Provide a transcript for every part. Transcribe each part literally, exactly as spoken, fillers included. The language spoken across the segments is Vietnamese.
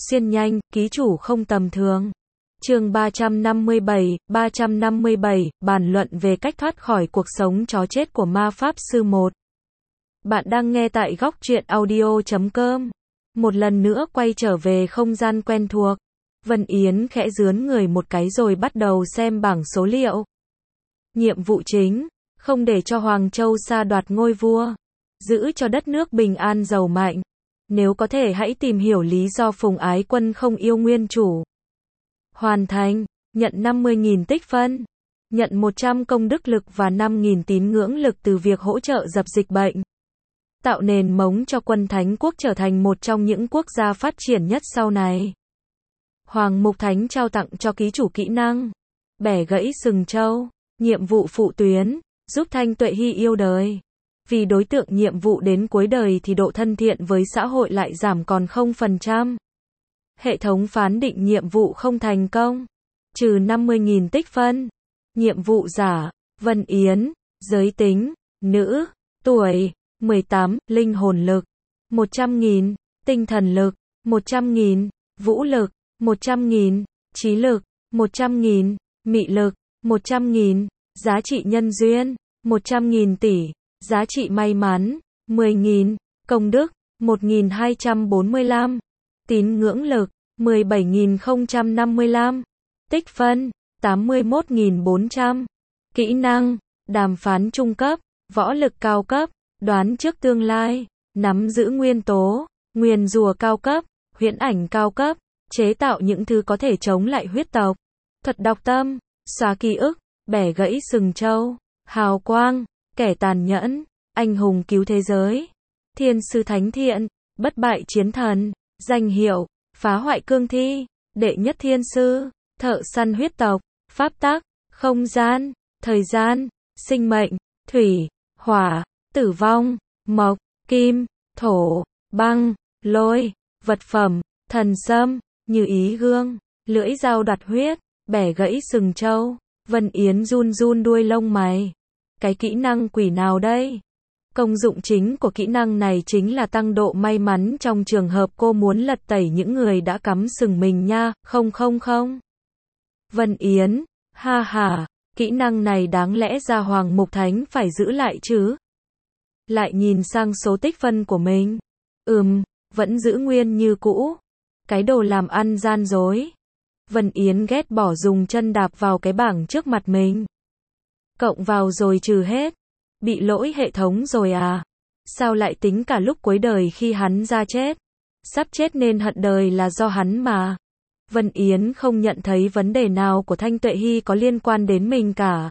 xuyên nhanh, ký chủ không tầm thường. Chương ba trăm năm mươi bảy, ba trăm năm mươi bảy, bàn luận về cách thoát khỏi cuộc sống chó chết của ma pháp sư một. Bạn đang nghe tại góc truyện audio chấm com. Một lần nữa quay trở về không gian quen thuộc. Vân Yến khẽ rướn người một cái rồi bắt đầu xem bảng số liệu. Nhiệm vụ chính, không để cho Hoàng Châu sa đoạt ngôi vua, giữ cho đất nước bình an giàu mạnh. Nếu có thể hãy tìm hiểu lý do Phùng Ái Quân không yêu nguyên chủ. Hoàn thành, nhận năm mươi nghìn tích phân, nhận một trăm công đức lực và năm nghìn tín ngưỡng lực từ việc hỗ trợ dập dịch bệnh. Tạo nền móng cho quân Thánh quốc trở thành một trong những quốc gia phát triển nhất sau này. Hoàng Mục Thánh trao tặng cho ký chủ kỹ năng bẻ gãy sừng trâu, nhiệm vụ phụ tuyến, giúp Thanh Tuệ Hy yêu đời. Vì đối tượng nhiệm vụ đến cuối đời thì độ thân thiện với xã hội lại giảm còn không phần trăm. Hệ thống phán định nhiệm vụ không thành công, trừ năm mươi nghìn tích phân. Nhiệm vụ giả, Vân Yến, giới tính, nữ, tuổi, mười tám, linh hồn lực, một trăm nghìn, tinh thần lực, một trăm nghìn, vũ lực, một trăm nghìn, trí lực, một trăm nghìn, mị lực, một trăm nghìn, giá trị nhân duyên, một trăm nghìn tỷ, giá trị may mắn, mười nghìn, công đức, một nghìn hai trăm bốn mươi lăm, tín ngưỡng lực, mười bảy nghìn không trăm năm mươi lăm, tích phân, tám mươi mốt nghìn bốn trăm, kỹ năng, đàm phán trung cấp, võ lực cao cấp, đoán trước tương lai, nắm giữ nguyên tố, nguyền rủa cao cấp, huyễn ảnh cao cấp, chế tạo những thứ có thể chống lại huyết tộc, thuật đọc tâm, xóa ký ức, bẻ gãy sừng trâu, hào quang, kẻ tàn nhẫn, anh hùng cứu thế giới, thiên sư thánh thiện, bất bại chiến thần, danh hiệu, phá hoại cương thi, đệ nhất thiên sư, thợ săn huyết tộc, pháp tắc, không gian, thời gian, sinh mệnh, thủy, hỏa, tử vong, mộc, kim, thổ, băng, lôi, vật phẩm, thần sâm, như ý gương, lưỡi dao đoạt huyết, bẻ gãy sừng trâu. Vân Yến run run đuôi lông mày. Cái kỹ năng quỷ nào đây? Công dụng chính của kỹ năng này chính là tăng độ may mắn trong trường hợp cô muốn lật tẩy những người đã cắm sừng mình nha, không không không. Vân Yến, ha ha, kỹ năng này đáng lẽ ra Hoàng Mục Thánh phải giữ lại chứ. Lại nhìn sang số tích phân của mình. Ừm, vẫn giữ nguyên như cũ. Cái đồ làm ăn gian dối. Vân Yến ghét bỏ dùng chân đạp vào cái bảng trước mặt mình. Cộng vào rồi trừ hết. Bị lỗi hệ thống rồi à? Sao lại tính cả lúc cuối đời khi hắn ra chết? Sắp chết nên hận đời là do hắn mà. Vân Yến không nhận thấy vấn đề nào của Thanh Tuệ Hy có liên quan đến mình cả.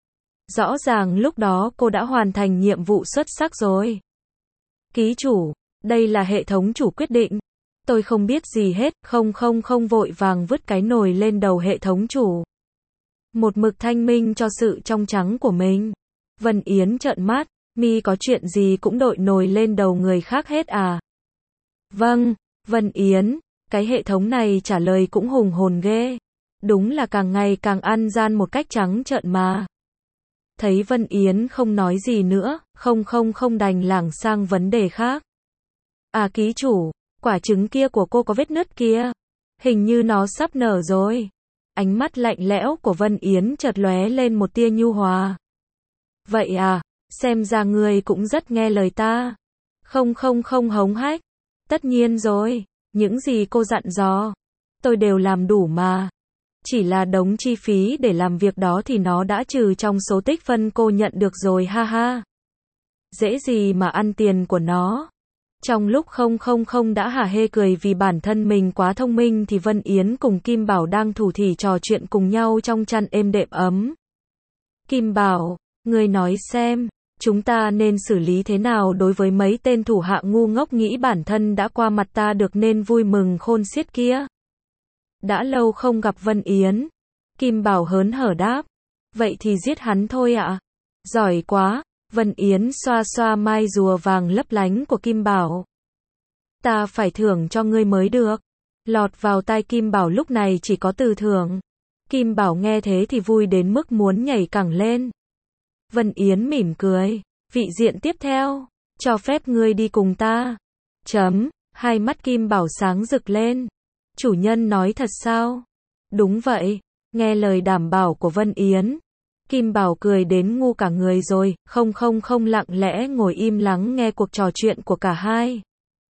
Rõ ràng lúc đó cô đã hoàn thành nhiệm vụ xuất sắc rồi. Ký chủ, đây là hệ thống chủ quyết định. Tôi không biết gì hết, không không không vội vàng vứt cái nồi lên đầu hệ thống chủ. Một mực thanh minh cho sự trong trắng của mình. Vân Yến trợn mắt, mi có chuyện gì cũng đội nồi lên đầu người khác hết à? Vâng, Vân Yến, cái hệ thống này trả lời cũng hùng hồn ghê. Đúng là càng ngày càng ăn gian một cách trắng trợn mà. Thấy Vân Yến không nói gì nữa, không không không đành lảng sang vấn đề khác. À ký chủ, quả trứng kia của cô có vết nứt kia. Hình như nó sắp nở rồi. Ánh mắt lạnh lẽo của Vân Yến chợt lóe lên một tia nhu hòa. Vậy à, xem ra người cũng rất nghe lời ta. Không không không hống hách. Tất nhiên rồi, những gì cô dặn dò, tôi đều làm đủ mà. Chỉ là đống chi phí để làm việc đó thì nó đã trừ trong số tích phân cô nhận được rồi ha ha. Dễ gì mà ăn tiền của nó. Trong lúc không không không đã hả hê cười vì bản thân mình quá thông minh thì Vân Yến cùng Kim Bảo đang thủ thỉ trò chuyện cùng nhau trong chăn êm đệm ấm. Kim Bảo, ngươi nói xem, chúng ta nên xử lý thế nào đối với mấy tên thủ hạ ngu ngốc nghĩ bản thân đã qua mặt ta được nên vui mừng khôn xiết kia. Đã lâu không gặp Vân Yến. Kim Bảo hớn hở đáp. Vậy thì giết hắn thôi ạ. Giỏi quá. Vân Yến xoa xoa mai rùa vàng lấp lánh của Kim Bảo. Ta phải thưởng cho ngươi mới được. Lọt vào tai Kim Bảo lúc này chỉ có từ thưởng. Kim Bảo nghe thế thì vui đến mức muốn nhảy cẳng lên. Vân Yến mỉm cười. Vị diện tiếp theo, cho phép ngươi đi cùng ta. Chấm, hai mắt Kim Bảo sáng rực lên. Chủ nhân nói thật sao? Đúng vậy, nghe lời đảm bảo của Vân Yến. Kim Bảo cười đến ngu cả người rồi, không không không lặng lẽ ngồi im lắng nghe cuộc trò chuyện của cả hai.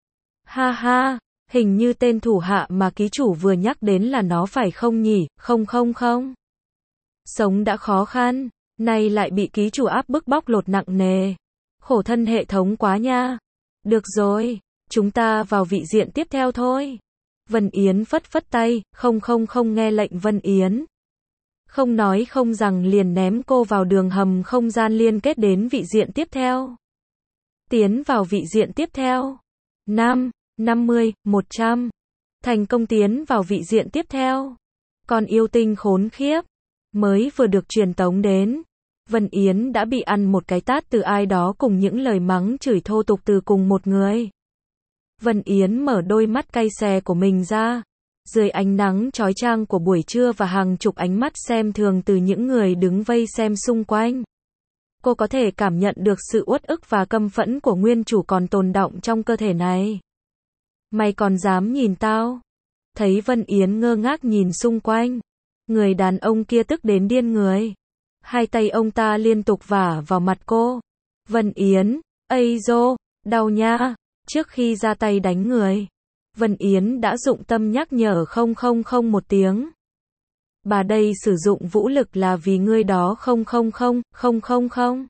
Ha ha, hình như tên thủ hạ mà ký chủ vừa nhắc đến là nó phải không nhỉ, không không không. Sống đã khó khăn, nay lại bị ký chủ áp bức bóc lột nặng nề. Khổ thân hệ thống quá nha. Được rồi, chúng ta vào vị diện tiếp theo thôi. Vân Yến phất phất tay, không không không nghe lệnh Vân Yến. Không nói không rằng liền ném cô vào đường hầm không gian liên kết đến vị diện tiếp theo. Tiến vào vị diện tiếp theo. năm, năm mươi, một trăm. Thành công tiến vào vị diện tiếp theo. Còn yêu tinh khốn khiếp. Mới vừa được truyền tống đến. Vân Yến đã bị ăn một cái tát từ ai đó cùng những lời mắng chửi thô tục từ cùng một người. Vân Yến mở đôi mắt cay xè của mình ra. Dưới ánh nắng chói chang của buổi trưa và hàng chục ánh mắt xem thường từ những người đứng vây xem xung quanh. Cô có thể cảm nhận được sự uất ức và căm phẫn của nguyên chủ còn tồn đọng trong cơ thể này. Mày còn dám nhìn tao? Thấy Vân Yến ngơ ngác nhìn xung quanh. Người đàn ông kia tức đến điên người. Hai tay ông ta liên tục vả vào mặt cô. Vân Yến, ây dô, đau nha. Trước khi ra tay đánh người, Vân Yến đã dụng tâm nhắc nhở không không không một tiếng. Bà đây sử dụng vũ lực là vì ngươi đó không không không, không không không.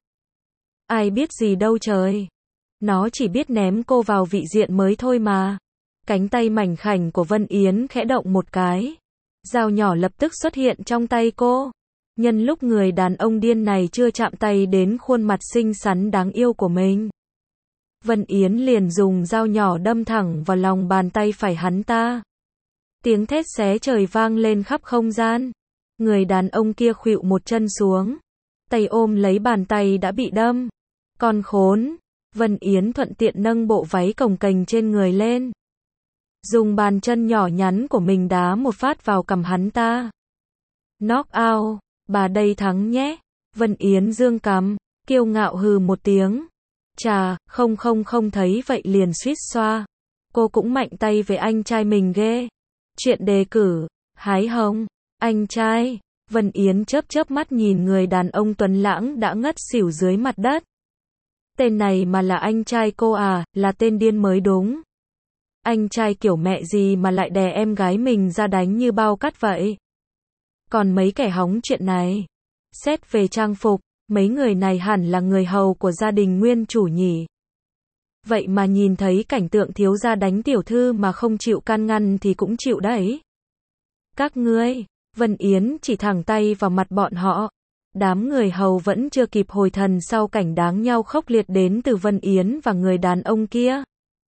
Ai biết gì đâu trời. Nó chỉ biết ném cô vào vị diện mới thôi mà. Cánh tay mảnh khảnh của Vân Yến khẽ động một cái. Dao nhỏ lập tức xuất hiện trong tay cô. Nhân lúc người đàn ông điên này chưa chạm tay đến khuôn mặt xinh xắn đáng yêu của mình, Vân Yến liền dùng dao nhỏ đâm thẳng vào lòng bàn tay phải hắn ta. Tiếng thét xé trời vang lên khắp không gian. Người đàn ông kia khuỵu một chân xuống. Tay ôm lấy bàn tay đã bị đâm. Con khốn. Vân Yến thuận tiện nâng bộ váy cồng kềnh trên người lên. Dùng bàn chân nhỏ nhắn của mình đá một phát vào cằm hắn ta. Knock out. Bà đây thắng nhé. Vân Yến dương cằm, kiêu ngạo hừ một tiếng. Chà, không không không thấy vậy liền suýt xoa. Cô cũng mạnh tay với anh trai mình ghê. Chuyện đề cử, hái hồng, anh trai. Vân Yến chớp chớp mắt nhìn người đàn ông tuấn lãng đã ngất xỉu dưới mặt đất. Tên này mà là anh trai cô à, là tên điên mới đúng. Anh trai kiểu mẹ gì mà lại đè em gái mình ra đánh như bao cát vậy. Còn mấy kẻ hóng chuyện này. Xét về trang phục, mấy người này hẳn là người hầu của gia đình nguyên chủ nhỉ. Vậy mà nhìn thấy cảnh tượng thiếu gia đánh tiểu thư mà không chịu can ngăn thì cũng chịu đấy. Các ngươi, Vân Yến chỉ thẳng tay vào mặt bọn họ. Đám người hầu vẫn chưa kịp hồi thần sau cảnh đáng nhau khốc liệt đến từ Vân Yến và người đàn ông kia.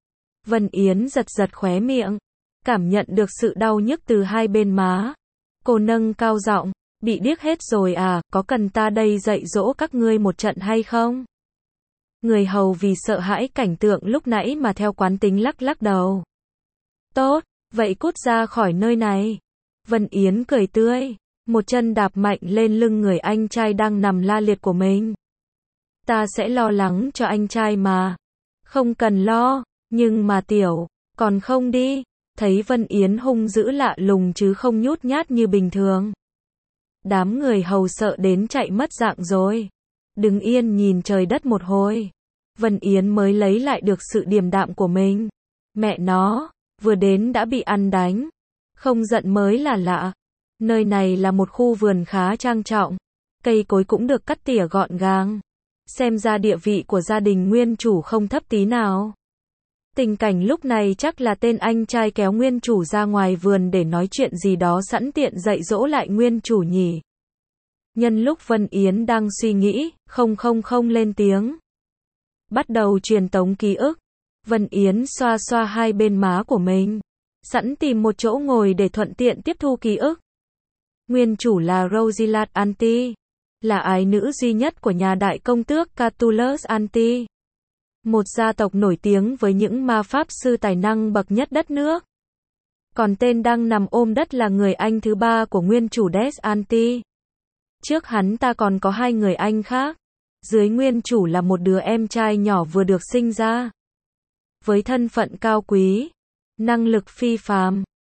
Vân Yến giật giật khóe miệng, cảm nhận được sự đau nhức từ hai bên má. Cô nâng cao giọng, bị điếc hết rồi à, có cần ta đây dạy dỗ các ngươi một trận hay không? Người hầu vì sợ hãi cảnh tượng lúc nãy mà theo quán tính lắc lắc đầu. Tốt, vậy cút ra khỏi nơi này. Vân Yến cười tươi, một chân đạp mạnh lên lưng người anh trai đang nằm la liệt của mình. Ta sẽ lo lắng cho anh trai mà. Không cần lo, nhưng mà tiểu, còn không đi. Thấy Vân Yến hung dữ lạ lùng chứ không nhút nhát như bình thường. Đám người hầu sợ đến chạy mất dạng rồi. Đứng yên nhìn trời đất một hồi. Vân Yến mới lấy lại được sự điềm đạm của mình. Mẹ nó, vừa đến đã bị ăn đánh. Không giận mới là lạ. Nơi này là một khu vườn khá trang trọng. Cây cối cũng được cắt tỉa gọn gàng. Xem ra địa vị của gia đình nguyên chủ không thấp tí nào. Tình cảnh lúc này chắc là tên anh trai kéo nguyên chủ ra ngoài vườn để nói chuyện gì đó sẵn tiện dạy dỗ lại nguyên chủ nhỉ. Nhân lúc Vân Yến đang suy nghĩ, không không không lên tiếng. Bắt đầu truyền tống ký ức. Vân Yến xoa xoa hai bên má của mình. Sẵn tìm một chỗ ngồi để thuận tiện tiếp thu ký ức. Nguyên chủ là Rosilat Anti. Là ái nữ duy nhất của nhà đại công tước Catullus Anti. Một gia tộc nổi tiếng với những ma pháp sư tài năng bậc nhất đất nước. Còn tên đang nằm ôm đất là người anh thứ ba của nguyên chủ Des Anti. Trước hắn ta còn có hai người anh khác. Dưới nguyên chủ là một đứa em trai nhỏ vừa được sinh ra. Với thân phận cao quý, năng lực phi phàm,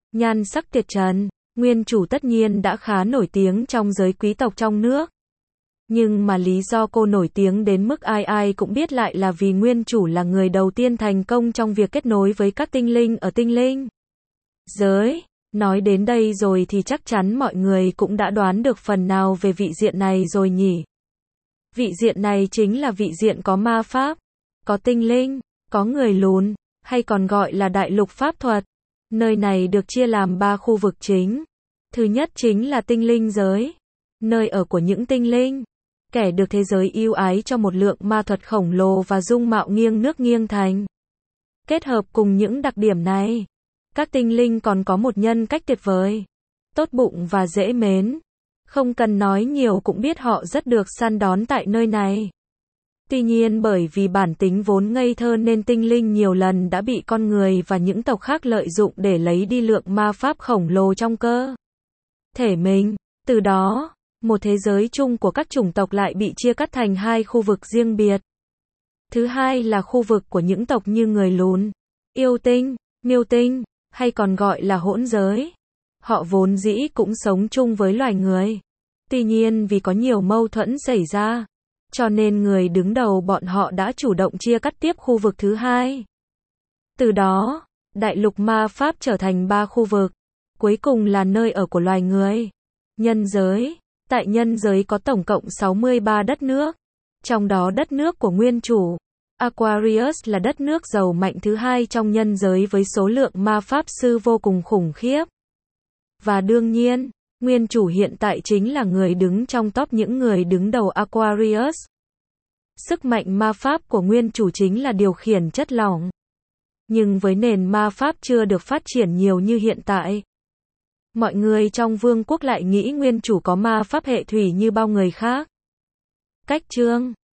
nhan sắc tuyệt trần. Nguyên chủ tất nhiên đã khá nổi tiếng trong giới quý tộc trong nước. Nhưng mà lý do cô nổi tiếng đến mức ai ai cũng biết lại là vì nguyên chủ là người đầu tiên thành công trong việc kết nối với các tinh linh ở tinh linh giới. Nói đến đây rồi thì chắc chắn mọi người cũng đã đoán được phần nào về vị diện này rồi nhỉ. Vị diện này chính là vị diện có ma pháp, có tinh linh, có người lùn, hay còn gọi là đại lục pháp thuật. Nơi này được chia làm ba khu vực chính. Thứ nhất chính là tinh linh giới, nơi ở của những tinh linh, kẻ được thế giới yêu ái cho một lượng ma thuật khổng lồ và dung mạo nghiêng nước nghiêng thành. Kết hợp cùng những đặc điểm này, các tinh linh còn có một nhân cách tuyệt vời, tốt bụng và dễ mến. Không cần nói nhiều cũng biết họ rất được săn đón tại nơi này. Tuy nhiên bởi vì bản tính vốn ngây thơ nên tinh linh nhiều lần đã bị con người và những tộc khác lợi dụng để lấy đi lượng ma pháp khổng lồ trong cơ thể mình. Từ đó, một thế giới chung của các chủng tộc lại bị chia cắt thành hai khu vực riêng biệt. Thứ hai là khu vực của những tộc như người lùn, yêu tinh, miêu tinh, hay còn gọi là hỗn giới. Họ vốn dĩ cũng sống chung với loài người. Tuy nhiên vì có nhiều mâu thuẫn xảy ra, cho nên người đứng đầu bọn họ đã chủ động chia cắt tiếp khu vực thứ hai. Từ đó, đại lục ma pháp trở thành ba khu vực. Cuối cùng là nơi ở của loài người. Nhân giới. Tại nhân giới có tổng cộng sáu mươi ba đất nước. Trong đó đất nước của nguyên chủ, Aquarius là đất nước giàu mạnh thứ hai trong nhân giới với số lượng ma pháp sư vô cùng khủng khiếp. Và đương nhiên, nguyên chủ hiện tại chính là người đứng trong top những người đứng đầu Aquarius. Sức mạnh ma pháp của nguyên chủ chính là điều khiển chất lỏng. Nhưng với nền ma pháp chưa được phát triển nhiều như hiện tại, mọi người trong vương quốc lại nghĩ nguyên chủ có ma pháp hệ thủy như bao người khác. Cách chương